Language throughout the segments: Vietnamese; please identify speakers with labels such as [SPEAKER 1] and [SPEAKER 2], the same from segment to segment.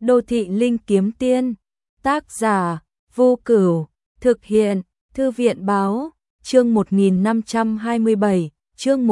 [SPEAKER 1] Đô thị linh kiếm tiên, tác giả, Vô Cửu, thực hiện, Thư viện báo, chương 1527, chương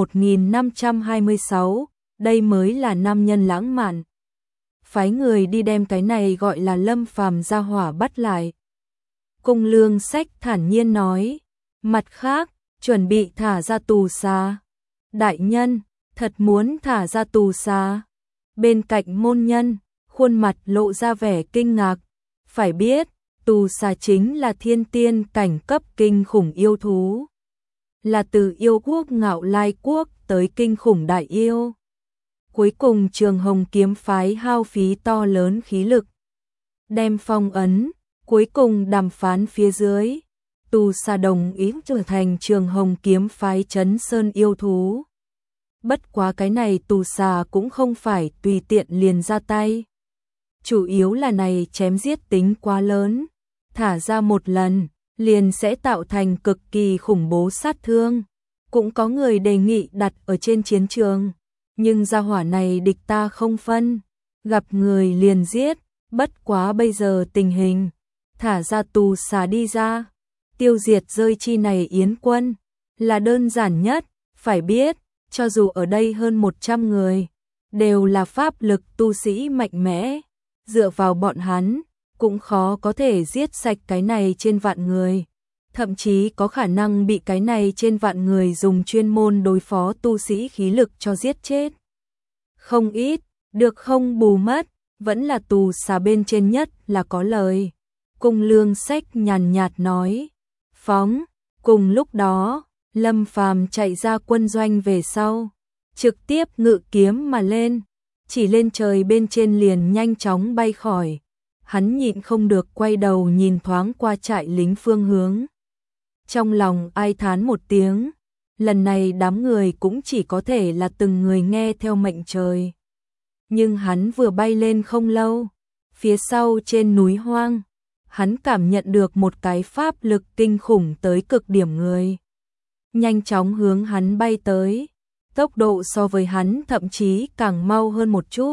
[SPEAKER 1] 1526, đây mới là nam nhân lãng mạn. Phái người đi đem cái này gọi là Lâm Phàm ra hỏa bắt lại. Cung Lương Sách thản nhiên nói, mặt khác, chuẩn bị thả ra tù xá. Đại nhân, thật muốn thả ra tù xá. Bên cạnh môn nhân, khuôn mặt lộ ra vẻ kinh ngạc. Phải biết, tù xà chính là thiên tiên cảnh cấp kinh khủng yêu thú. Là từ yêu quốc Ngạo Lai quốc tới kinh khủng đại yêu. Cuối cùng Trường Hồng kiếm phái hao phí to lớn khí lực. Đem phong ấn, cuối cùng đàm phán phía dưới. Tù xà đồng ý trở thành Trường Hồng kiếm phái trấn sơn yêu thú. Bất quá cái này tù xà cũng không phải tùy tiện liền ra tay. Chủ yếu là này chém giết tính quá lớn. Thả ra một lần, liền sẽ tạo thành cực kỳ khủng bố sát thương. Cũng có người đề nghị đặt ở trên chiến trường. Nhưng gia hỏa này địch ta không phân. Gặp người liền giết, bất quá bây giờ tình hình. Thả ra tù xà đi ra. Tiêu diệt rơi chi này yến quân. Là đơn giản nhất, phải biết. Cho dù ở đây hơn 100 người, đều là pháp lực tu sĩ mạnh mẽ. Dựa vào bọn hắn, cũng khó có thể giết sạch cái này trên vạn người. Thậm chí có khả năng bị cái này trên vạn người dùng chuyên môn đối phó tu sĩ khí lực cho giết chết. Không ít, được không bù mất, vẫn là tù xà bên trên nhất là có lời. Cung Lương Sách nhàn nhạt nói, phóng, cùng lúc đó, Lâm Phàm chạy ra quân doanh về sau, trực tiếp ngự kiếm mà lên, chỉ lên trời bên trên liền nhanh chóng bay khỏi. Hắn nhịn không được quay đầu nhìn thoáng qua trại lính phương hướng. Trong lòng ai thán một tiếng, lần này đám người cũng chỉ có thể là từng người nghe theo mệnh trời. Nhưng hắn vừa bay lên không lâu, phía sau trên núi hoang, hắn cảm nhận được một cái pháp lực kinh khủng tới cực điểm người. Nhanh chóng hướng hắn bay tới, tốc độ so với hắn thậm chí càng mau hơn một chút.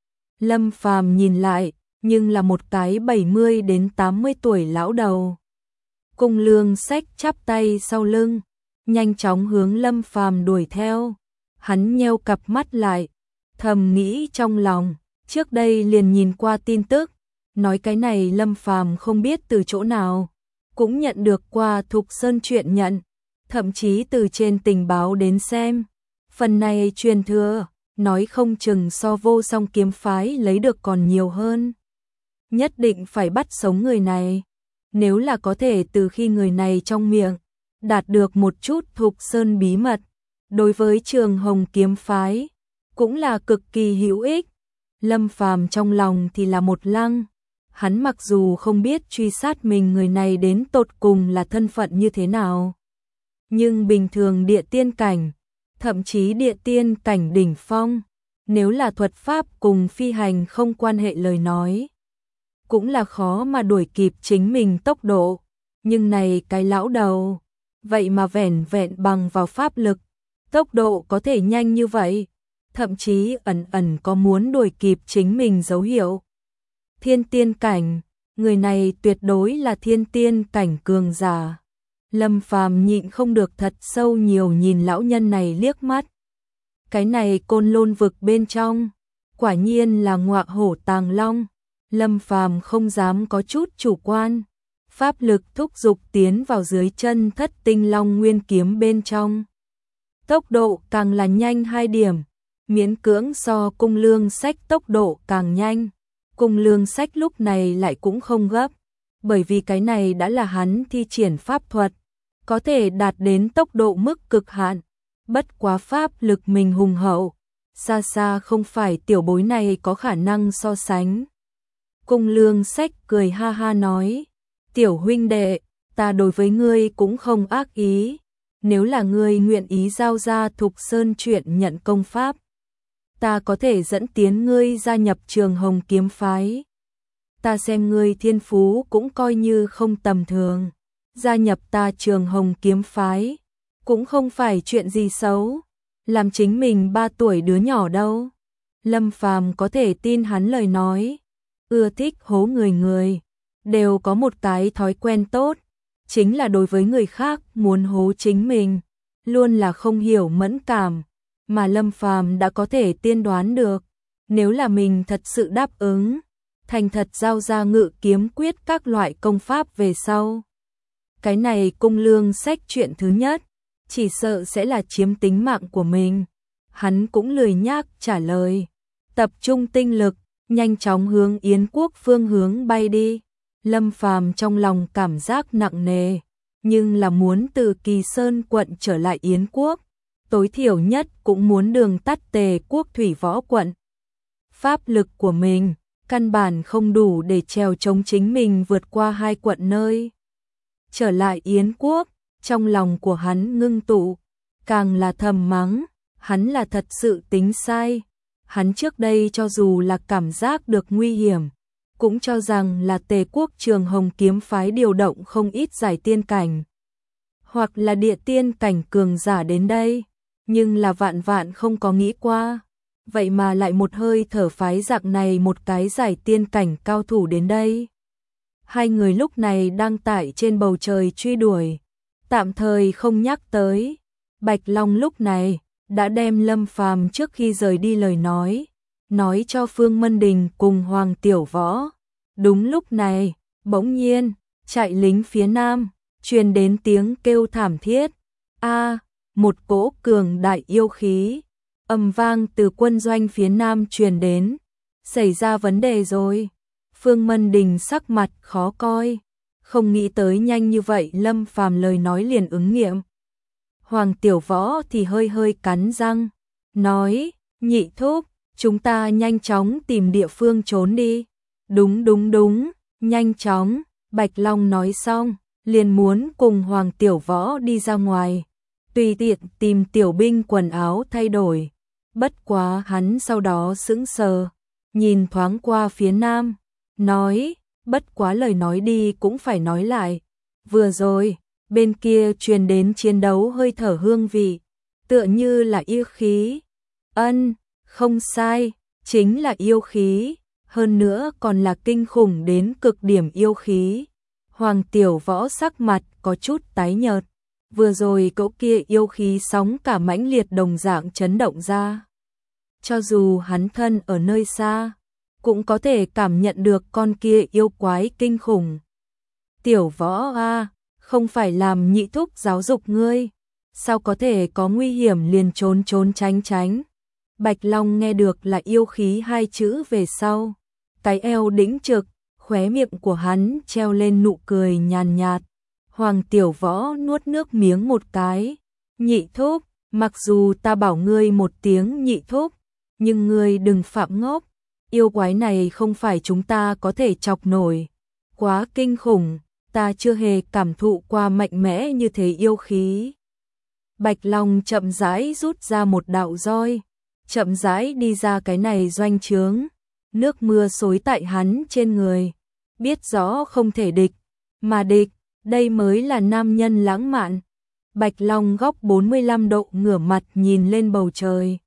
[SPEAKER 1] Lâm Phàm nhìn lại, nhưng là một cái 70 đến 80 tuổi lão đầu. Cung Lương Sách chắp tay sau lưng, nhanh chóng hướng Lâm Phàm đuổi theo. Hắn nheo cặp mắt lại, thầm nghĩ trong lòng, trước đây liền nhìn qua tin tức, nói cái này Lâm Phàm không biết từ chỗ nào, cũng nhận được qua Thục Sơn chuyện nhận, thậm chí từ trên tình báo đến xem. Phần này truyền thừa, nói không chừng so Vô Song kiếm phái lấy được còn nhiều hơn. Nhất định phải bắt sống người này. Nếu là có thể từ khi người này trong miệng đạt được một chút Thục Sơn bí mật, đối với Trường Hồng kiếm phái cũng là cực kỳ hữu ích. Lâm Phàm trong lòng thì là một lăng. Hắn mặc dù không biết truy sát mình người này đến tột cùng là thân phận như thế nào, nhưng bình thường địa tiên cảnh, thậm chí địa tiên cảnh đỉnh phong, nếu là thuật pháp cùng phi hành không quan hệ lời nói, cũng là khó mà đuổi kịp chính mình tốc độ. Nhưng này cái lão đầu, vậy mà vẻn vẹn bằng vào pháp lực, tốc độ có thể nhanh như vậy, thậm chí ẩn ẩn có muốn đuổi kịp chính mình dấu hiệu. Thiên tiên cảnh, người này tuyệt đối là thiên tiên cảnh cường giả. Lâm Phàm nhịn không được thật sâu nhiều nhìn lão nhân này liếc mắt. Cái này Côn Lôn vực bên trong, quả nhiên là ngọa hổ tàng long. Lâm Phàm không dám có chút chủ quan, pháp lực thúc dục tiến vào dưới chân Thất Tinh Long Nguyên kiếm bên trong. Tốc độ càng là nhanh 2 điểm, miễn cưỡng so Cung Lương Sách tốc độ càng nhanh. Cung Lương Sách lúc này lại cũng không gấp, bởi vì cái này đã là hắn thi triển pháp thuật, có thể đạt đến tốc độ mức cực hạn. Bất quá pháp lực mình hùng hậu, xa xa không phải tiểu bối này có khả năng so sánh. Cung Lương Sách cười ha ha nói, tiểu huynh đệ, ta đối với ngươi cũng không ác ý. Nếu là ngươi nguyện ý giao ra Thục Sơn chuyện nhận công pháp, ta có thể dẫn tiến ngươi gia nhập Trường Hồng kiếm phái. Ta xem ngươi thiên phú cũng coi như không tầm thường. Gia nhập ta Trường Hồng kiếm phái cũng không phải chuyện gì xấu. Làm chính mình 3 tuổi đứa nhỏ đâu. Lâm Phàm có thể tin hắn lời nói. ưa thích hố người đều có một cái thói quen tốt, chính là đối với người khác muốn hố chính mình, luôn là không hiểu mẫn cảm, mà Lâm Phàm đã có thể tiên đoán được, nếu là mình thật sự đáp ứng, thành thật giao ra Ngự Kiếm Quyết các loại công pháp về sau. Cái này cung lương sách chuyện thứ nhất, chỉ sợ sẽ là chiếm tính mạng của mình. Hắn cũng lười nhác trả lời, tập trung tinh lực, nhanh chóng hướng Yến quốc phương hướng bay đi. Lâm Phàm trong lòng cảm giác nặng nề, nhưng là muốn từ Kỳ Sơn quận trở lại Yến quốc, tối thiểu nhất cũng muốn đường tắt Tề quốc thủy võ quận. Pháp lực của mình, căn bản không đủ để trèo chống chính mình vượt qua 2 quận nơi. Trở lại Yến quốc, trong lòng của hắn ngưng tụ, càng là thầm mắng, hắn là thật sự tính sai. Hắn trước đây cho dù là cảm giác được nguy hiểm, cũng cho rằng là Tề quốc Trường Hồng kiếm phái điều động không ít giải tiên cảnh, hoặc là địa tiên cảnh cường giả đến đây, nhưng là vạn vạn không có nghĩ qua, vậy mà lại một hơi thở phái dạng này một cái giải tiên cảnh cao thủ đến đây. Hai người lúc này đang tại trên bầu trời truy đuổi, tạm thời không nhắc tới. Bạch Long lúc này đã đem Lâm Phàm trước khi rời đi lời nói cho Phương Mân Đình cùng Hoàng Tiểu Võ. Đúng lúc này, bỗng nhiên, trại lính phía nam truyền đến tiếng kêu thảm thiết. A, một cỗ cường đại yêu khí ầm vang từ quân doanh phía nam truyền đến. Xảy ra vấn đề rồi. Phương Mân Đình sắc mặt khó coi, không nghĩ tới nhanh như vậy Lâm Phàm lời nói liền ứng nghiệm. Hoàng Tiểu Võ thì hơi cắn răng, nói, Nhị thúc, chúng ta nhanh chóng tìm địa phương trốn đi. Đúng, nhanh chóng. Bạch Long nói xong, liền muốn cùng Hoàng Tiểu Võ đi ra ngoài, tùy tiện tìm tiểu binh quần áo thay đổi. Bất quá hắn sau đó sững sờ, nhìn thoáng qua phía nam, nói, bất quá lời nói đi cũng phải nói lại. Vừa rồi, bên kia truyền đến chiến đấu hơi thở hương vị, tựa như là yêu khí. Không sai, chính là yêu khí, hơn nữa còn là kinh khủng đến cực điểm yêu khí. Hoàng Tiểu Võ sắc mặt có chút tái nhợt, vừa rồi cỗ kia yêu khí sóng cả mãnh liệt đồng dạng chấn động ra. Cho dù hắn thân ở nơi xa, cũng có thể cảm nhận được con kia yêu quái kinh khủng. Tiểu Võ a, không phải làm nhị thúc giáo dục ngươi, sao có thể có nguy hiểm liền trốn tránh. Bạch Long nghe được là yêu khí 2 chữ về sau, cái eo đĩnh trực, khóe miệng của hắn treo lên nụ cười nhàn nhạt. Hoàng Tiểu Võ nuốt nước miếng một cái, nhị thúc, mặc dù ta bảo ngươi một tiếng nhị thúc, nhưng ngươi đừng phạm ngốc, yêu quái này không phải chúng ta có thể chọc nổi, quá kinh khủng, ta chưa hề cảm thụ qua mạnh mẽ như thế yêu khí. Bạch Long chậm rãi rút ra một đạo roi, chậm rãi đi ra cái này doanh trướng, nước mưa xối tại hắn trên người, biết rõ không thể địch, mà địch, đây mới là nam nhân lãng mạn. Bạch Long góc 45 độ ngửa mặt nhìn lên bầu trời,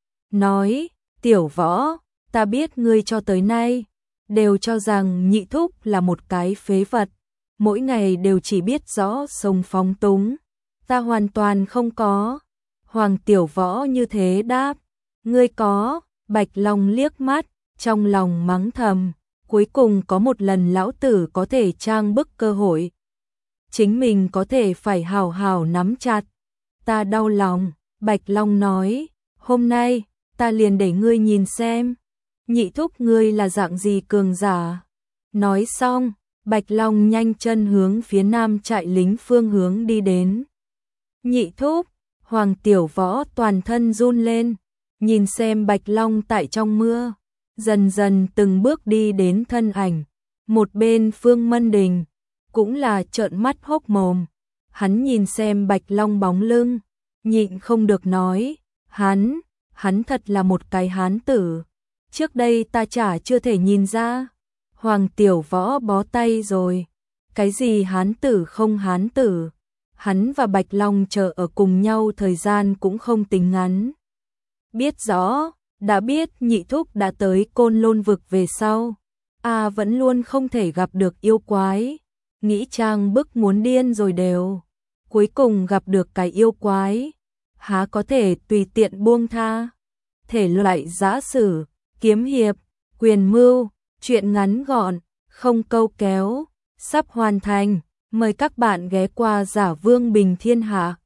[SPEAKER 1] nói, Tiểu Võ, ta biết ngươi cho tới nay đều cho rằng nhị thúc là một cái phế vật, mỗi ngày đều chỉ biết rõ sống phóng túng, ta hoàn toàn không có. Hoàng Tiểu Võ như thế đáp, ngươi có. Bạch Long liếc mắt, trong lòng mắng thầm, cuối cùng có một lần lão tử có thể trang bức cơ hội, chính mình có thể phải hào hào nắm chặt. Ta đau lòng. Bạch Long nói, hôm nay ta liền để ngươi nhìn xem nhị thúc ngươi là dạng gì cường giả. Nói xong, Bạch Long nhanh chân hướng phía nam trại lính phương hướng đi đến. Nhị thúc, Hoàng Tiểu Võ toàn thân run lên, nhìn xem Bạch Long tại trong mưa, dần dần từng bước đi đến thân ảnh. Một bên Phương Mân Đình cũng là trợn mắt hốc mồm, hắn nhìn xem Bạch Long bóng lưng, nhịn không được nói, hắn thật là một cái hán tử, trước đây ta chả chưa thể nhìn ra. Hoàng Tiểu Võ bó tay rồi, cái gì hán tử không hán tử, hắn và Bạch Long chờ ở cùng nhau thời gian cũng không tính ngắn. Biết rõ, đã biết nhị thúc đã tới Côn Lôn vực về sau, vẫn luôn không thể gặp được yêu quái, nghĩ trang bức muốn điên rồi đều. Cuối cùng gặp được cái yêu quái, há có thể tùy tiện buông tha. Thể loại giã sử, kiếm hiệp, quyền mưu, truyện ngắn gọn, không câu kéo, sắp hoàn thành. Mời các bạn ghé qua Giả Vương Bình Thiên Hạ.